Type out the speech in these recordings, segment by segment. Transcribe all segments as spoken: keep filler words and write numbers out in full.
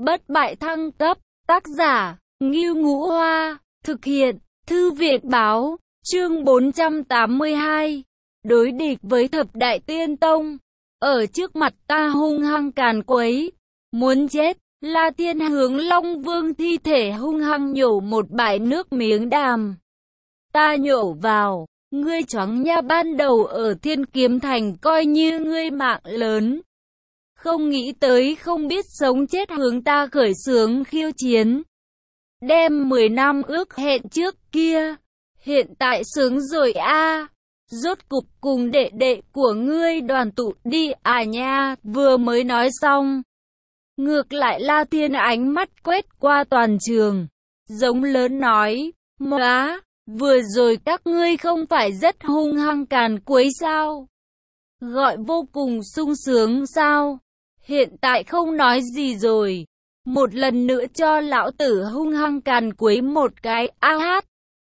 bất bại thăng cấp, tác giả, Ngưu Ngũ Hoa, thực hiện, Thư viện Báo, chương bốn trăm tám mươi hai, đối địch với thập đại tiên tông, ở trước mặt ta hung hăng càn quấy, muốn chết. La Thiên hướng Long Vương thi thể hung hăng nhổ một bãi nước miếng đàm. Ta nhổ vào, ngươi choáng nha, ban đầu ở Thiên Kiếm Thành coi như ngươi mạng lớn. Không nghĩ tới không biết sống chết hướng ta khởi xướng khiêu chiến. Đem mười năm ước hẹn trước kia, hiện tại sướng rồi a. Rốt cục cùng đệ đệ của ngươi đoàn tụ đi à nha. Vừa mới nói xong, ngược lại La Thiên ánh mắt quét qua toàn trường, giống lớn nói, "Móa, vừa rồi các ngươi không phải rất hung hăng càn quấy sao? Gọi vô cùng sung sướng sao? Hiện tại không nói gì rồi, một lần nữa cho lão tử hung hăng càn quấy một cái, a hát."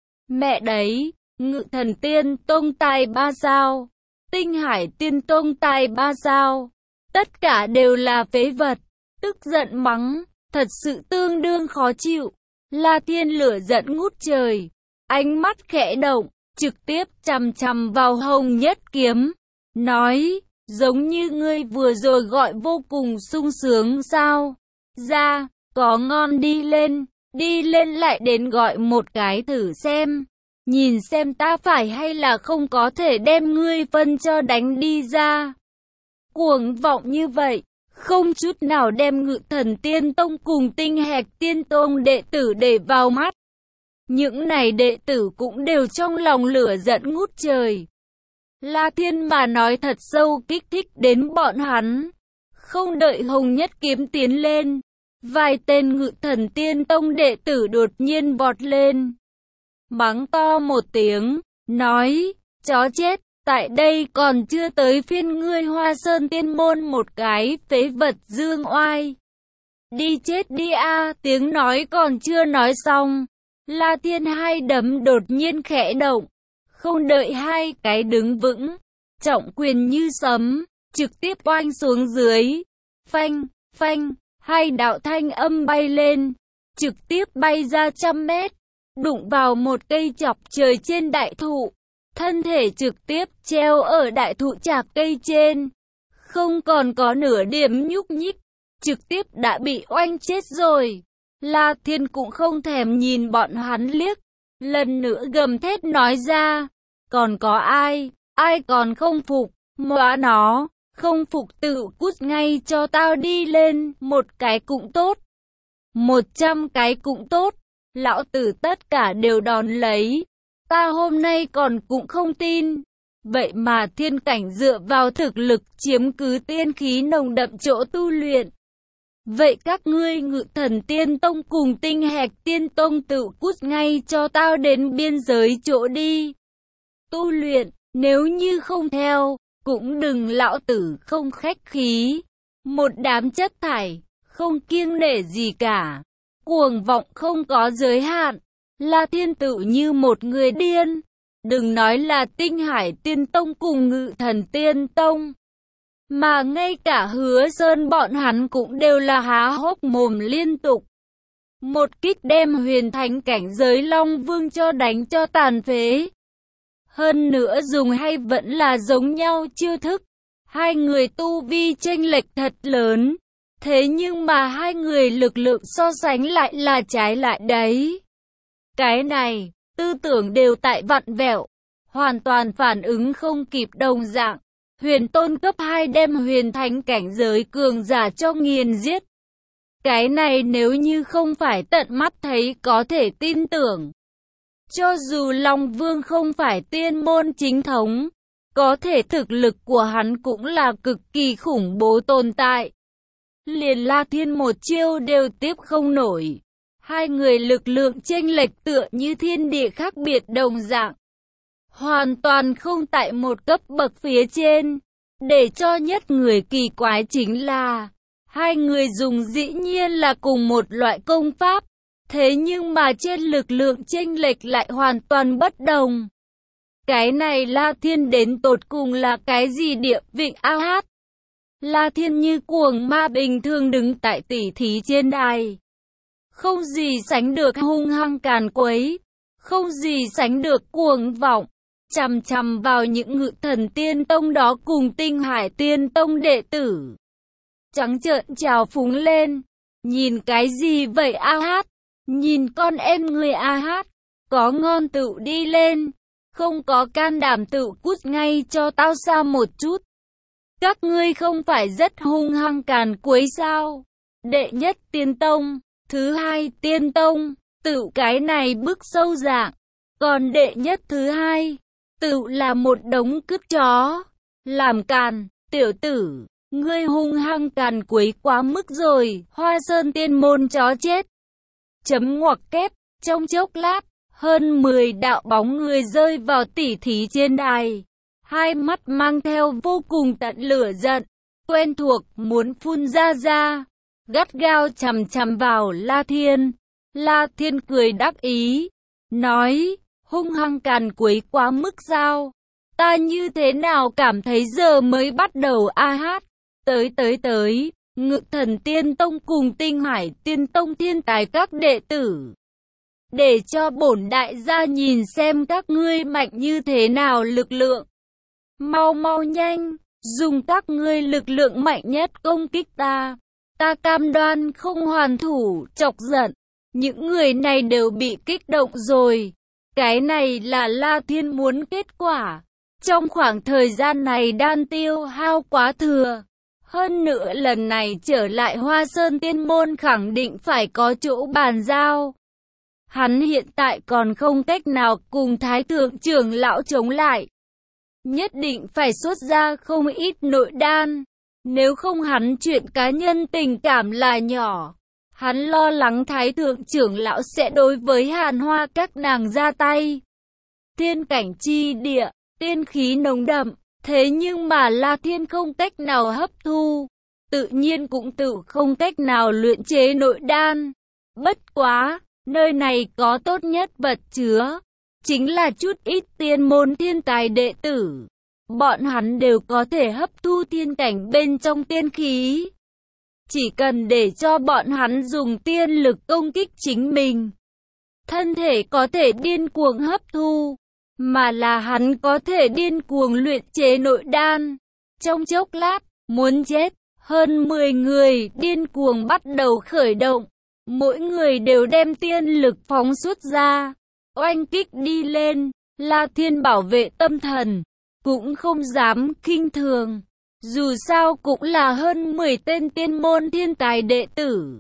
Mẹ đấy, Ngự Thần Tiên Tông tài ba sao, Tinh Hải Tiên Tông tài ba sao, tất cả đều là phế vật. Tức giận mắng, thật sự tương đương khó chịu. La Thiên lửa giận ngút trời, ánh mắt khẽ động, trực tiếp chằm chằm vào Hồng Nhất Kiếm, nói, giống như ngươi vừa rồi gọi vô cùng sung sướng sao? Ra, có ngon đi lên, đi lên lại đến gọi một cái thử xem, nhìn xem ta phải hay là không có thể đem ngươi phân cho đánh đi ra. Cuồng vọng như vậy, không chút nào đem Ngự Thần Tiên Tông cùng Tinh Hạch Tiên Tông đệ tử để vào mắt. Những này đệ tử cũng đều trong lòng lửa giận ngút trời. La Thiên mà nói thật sâu kích thích đến bọn hắn. Không đợi Hồng Nhất Kiếm tiến lên, vài tên Ngự Thần Tiên Tông đệ tử đột nhiên vọt lên, mắng to một tiếng, nói, chó chết. Tại đây còn chưa tới phiên ngươi Hoa Sơn Tiên Môn một cái phế vật dương oai. Đi chết đi a. Tiếng nói còn chưa nói xong, La Thiên hai đấm đột nhiên khẽ động, không đợi hai cái đứng vững, trọng quyền như sấm, trực tiếp oanh xuống dưới. Phanh, phanh, hai đạo thanh âm bay lên, trực tiếp bay ra trăm mét, đụng vào một cây chọc trời trên đại thụ. Thân thể trực tiếp treo ở đại thụ chạc cây trên, không còn có nửa điểm nhúc nhích, trực tiếp đã bị oanh chết rồi. La Thiên cũng không thèm nhìn bọn hắn liếc, lần nữa gầm thét nói ra, còn có ai, ai còn không phục, móa nó, không phục tự cút ngay cho tao đi lên, một cái cũng tốt, một trăm cái cũng tốt, lão tử tất cả đều đòn lấy. Ta hôm nay còn cũng không tin, vậy mà thiên cảnh dựa vào thực lực chiếm cứ tiên khí nồng đậm chỗ tu luyện. Vậy các ngươi Ngự Thần Tiên Tông cùng Tinh Hạch Tiên Tông tự cút ngay cho tao đến biên giới chỗ đi. Tu luyện, nếu như không theo, cũng đừng lão tử không khách khí. Một đám chất thải, không kiêng nể gì cả, cuồng vọng không có giới hạn. La Thiên tự như một người điên, đừng nói là Tinh Hải Tiên Tông cùng Ngự Thần Tiên Tông, mà ngay cả Hứa Sơn bọn hắn cũng đều là há hốc mồm liên tục. Một kích đem huyền thánh cảnh giới Long Vương cho đánh cho tàn phế. Hơn nữa dùng hay vẫn là giống nhau chiêu thức, hai người tu vi chênh lệch thật lớn, thế nhưng mà hai người lực lượng so sánh lại là trái lại đấy. Cái này, tư tưởng đều tại vặn vẹo, hoàn toàn phản ứng không kịp đồng dạng. Huyền tôn cấp hai đem huyền thánh cảnh giới cường giả cho nghiền giết. Cái này nếu như không phải tận mắt thấy có thể tin tưởng. Cho dù Long Vương không phải tiên môn chính thống, có thể thực lực của hắn cũng là cực kỳ khủng bố tồn tại. Liền La Thiên một chiêu đều tiếp không nổi. Hai người lực lượng chênh lệch tựa như thiên địa khác biệt đồng dạng, hoàn toàn không tại một cấp bậc phía trên. Để cho nhất người kỳ quái chính là, hai người dùng dĩ nhiên là cùng một loại công pháp, thế nhưng mà trên lực lượng chênh lệch lại hoàn toàn bất đồng. Cái này La Thiên đến tột cùng là cái gì địa vị a hát? La Thiên như cuồng ma bình thường đứng tại tỉ thí trên đài. Không gì sánh được hung hăng càn quấy, không gì sánh được cuồng vọng, chằm chằm vào những Ngự Thần Tiên Tông đó cùng Tinh Hải Tiên Tông đệ tử. Trắng trợn trào phúng lên, nhìn cái gì vậy a hát, nhìn con em người a hát, có ngon tự đi lên, không có can đảm tự cút ngay cho tao xa một chút. Các ngươi không phải rất hung hăng càn quấy sao? Đệ nhất Tiên Tông, thứ hai Tiên Tông, tự cái này bức sâu dạng, còn đệ nhất thứ hai, tự là một đống cứt chó. Làm càn, tiểu tử, ngươi hung hăng càn quấy quá mức rồi, Hoa Sơn Tiên môn chó chết. Chấm ngoặc kép, trong chốc lát, hơn mười đạo bóng người rơi vào tỉ thí trên đài. Hai mắt mang theo vô cùng tận lửa giận, quen thuộc, muốn phun ra ra, gắt gao chằm chằm vào La Thiên. La Thiên cười đắc ý, nói, hung hăng càn quấy quá mức sao? Ta như thế nào cảm thấy giờ mới bắt đầu a hát, tới tới tới, Ngự Thần Tiên Tông cùng Tinh Hải Tiên Tông thiên tài các đệ tử. Để cho bổn đại gia nhìn xem các ngươi mạnh như thế nào lực lượng. Mau mau nhanh, dùng các ngươi lực lượng mạnh nhất công kích ta. Ta cam đoan không hoàn thủ, chọc giận. Những người này đều bị kích động rồi. Cái này là La Thiên muốn kết quả. Trong khoảng thời gian này đan tiêu hao quá thừa. Hơn nữa lần này trở lại Hoa Sơn Tiên môn khẳng định phải có chỗ bàn giao. Hắn hiện tại còn không cách nào cùng Thái Thượng trưởng lão chống lại. Nhất định phải xuất ra không ít nội đan. Nếu không hắn chuyện cá nhân tình cảm là nhỏ. Hắn lo lắng Thái Thượng trưởng lão sẽ đối với Hàn Hoa các nàng ra tay. Thiên cảnh chi địa, tiên khí nồng đậm. Thế nhưng mà La Thiên không cách nào hấp thu. Tự nhiên cũng tự không cách nào luyện chế nội đan. Bất quá, nơi này có tốt nhất vật chứa. Chính là chút ít tiên môn thiên tài đệ tử. Bọn hắn đều có thể hấp thu tiên cảnh bên trong tiên khí. Chỉ cần để cho bọn hắn dùng tiên lực công kích chính mình. Thân thể có thể điên cuồng hấp thu. Mà là hắn có thể điên cuồng luyện chế nội đan. Trong chốc lát, muốn chết, hơn mười người điên cuồng bắt đầu khởi động. Mỗi người đều đem tiên lực phóng xuất ra. Oanh kích đi lên, La Thiên bảo vệ tâm thần. Cũng không dám khinh thường. Dù sao cũng là hơn mười tên tiên môn thiên tài đệ tử.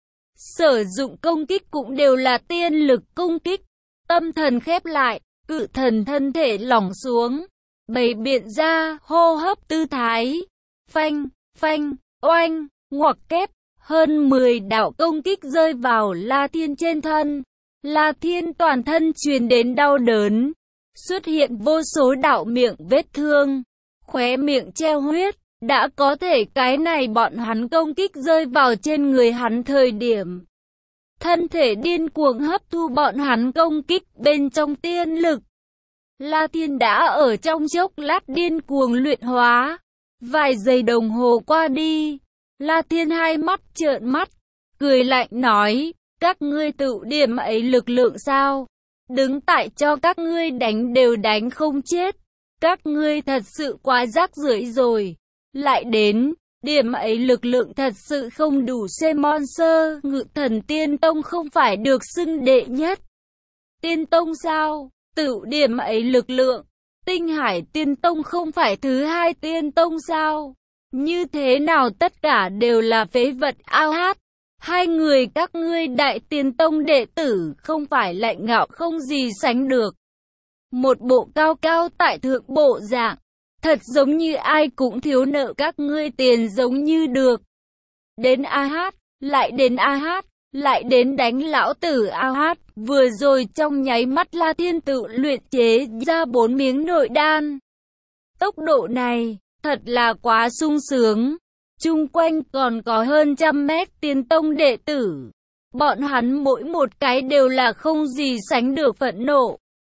Sử dụng công kích cũng đều là tiên lực công kích. Tâm thần khép lại, Cự Thần thân thể lỏng xuống. Bày biện ra hô hấp tư thái. Phanh, phanh, oanh, ngoặc kép. Hơn mười đạo công kích rơi vào La Thiên trên thân. La Thiên toàn thân truyền đến đau đớn. Xuất hiện vô số đạo miệng vết thương. Khóe miệng treo huyết. Đã có thể cái này bọn hắn công kích rơi vào trên người hắn thời điểm. Thân thể điên cuồng hấp thu bọn hắn công kích bên trong tiên lực. La Thiên đã ở trong chốc lát điên cuồng luyện hóa. Vài giây đồng hồ qua đi. La Thiên hai mắt trợn mắt. Cười lạnh nói. Các ngươi tự điểm ấy lực lượng sao? Đứng tại cho các ngươi đánh đều đánh không chết. Các ngươi thật sự quá rác rưởi rồi. Lại đến, điểm ấy lực lượng thật sự không đủ xem monster. Ngự Thần Tiên Tông không phải được xưng đệ nhất Tiên Tông sao? Tự điểm ấy lực lượng. Tinh Hải Tiên Tông không phải thứ hai Tiên Tông sao? Như thế nào tất cả đều là phế vật ao hát. Hai người các ngươi đại Tiên Tông đệ tử không phải lạnh ngạo không gì sánh được. Một bộ cao cao tại thượng bộ dạng. Thật giống như ai cũng thiếu nợ các ngươi tiền giống như được. Đến a hát, lại đến a hát, lại đến đánh lão tử a hát. Vừa rồi trong nháy mắt La Thiên tự luyện chế ra bốn miếng nội đan. Tốc độ này, thật là quá sung sướng. Chung quanh còn có hơn trăm mét Tiên Tông đệ tử. Bọn hắn mỗi một cái đều là không gì sánh được phẫn nộ.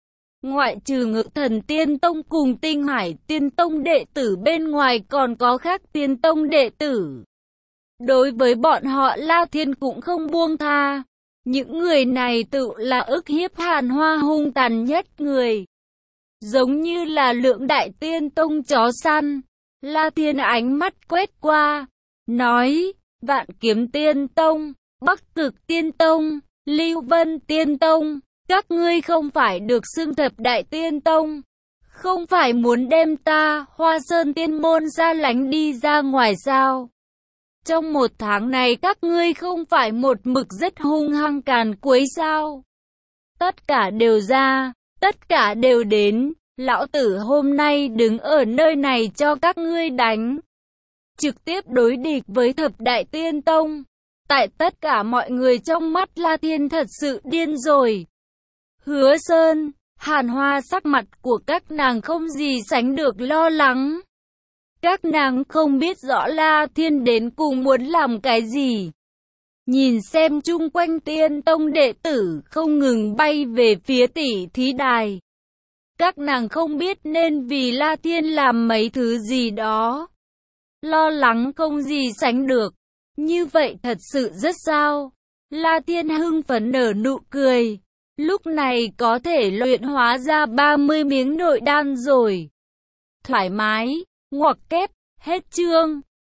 Ngoại trừ Ngự Thần Tiên Tông cùng Tinh Hải Tiên Tông đệ tử bên ngoài còn có khác Tiên Tông đệ tử. Đối với bọn họ La Thiên cũng không buông tha. Những người này tự là ức hiếp Hàn Hoa hung tàn nhất người. Giống như là Lượng Đại Tiên Tông chó săn. La Thiên ánh mắt quét qua, nói, Vạn Kiếm Tiên Tông, Bắc Cực Tiên Tông, Lưu Vân Tiên Tông, các ngươi không phải được xưng thập đại tiên tông, không phải muốn đem ta, Hoa Sơn Tiên Môn ra lánh đi ra ngoài sao? Trong một tháng này các ngươi không phải một mực rất hung hăng càn quấy sao? Tất cả đều ra, tất cả đều đến, lão tử hôm nay đứng ở nơi này cho các ngươi đánh. Trực tiếp đối địch với thập đại tiên tông. Tại tất cả mọi người trong mắt La Thiên thật sự điên rồi. Hứa Sơn, Hàn Hoa sắc mặt của các nàng không gì sánh được lo lắng. Các nàng không biết rõ La Thiên đến cùng muốn làm cái gì. Nhìn xem chung quanh tiên tông đệ tử không ngừng bay về phía tỷ thí đài. Các nàng không biết nên vì La Thiên làm mấy thứ gì đó. Lo lắng không gì sánh được. Như vậy thật sự rất sao. La Thiên hưng phấn nở nụ cười. Lúc này có thể luyện hóa ra ba mươi miếng nội đan rồi. Thoải mái, ngoặc kép, hết chương.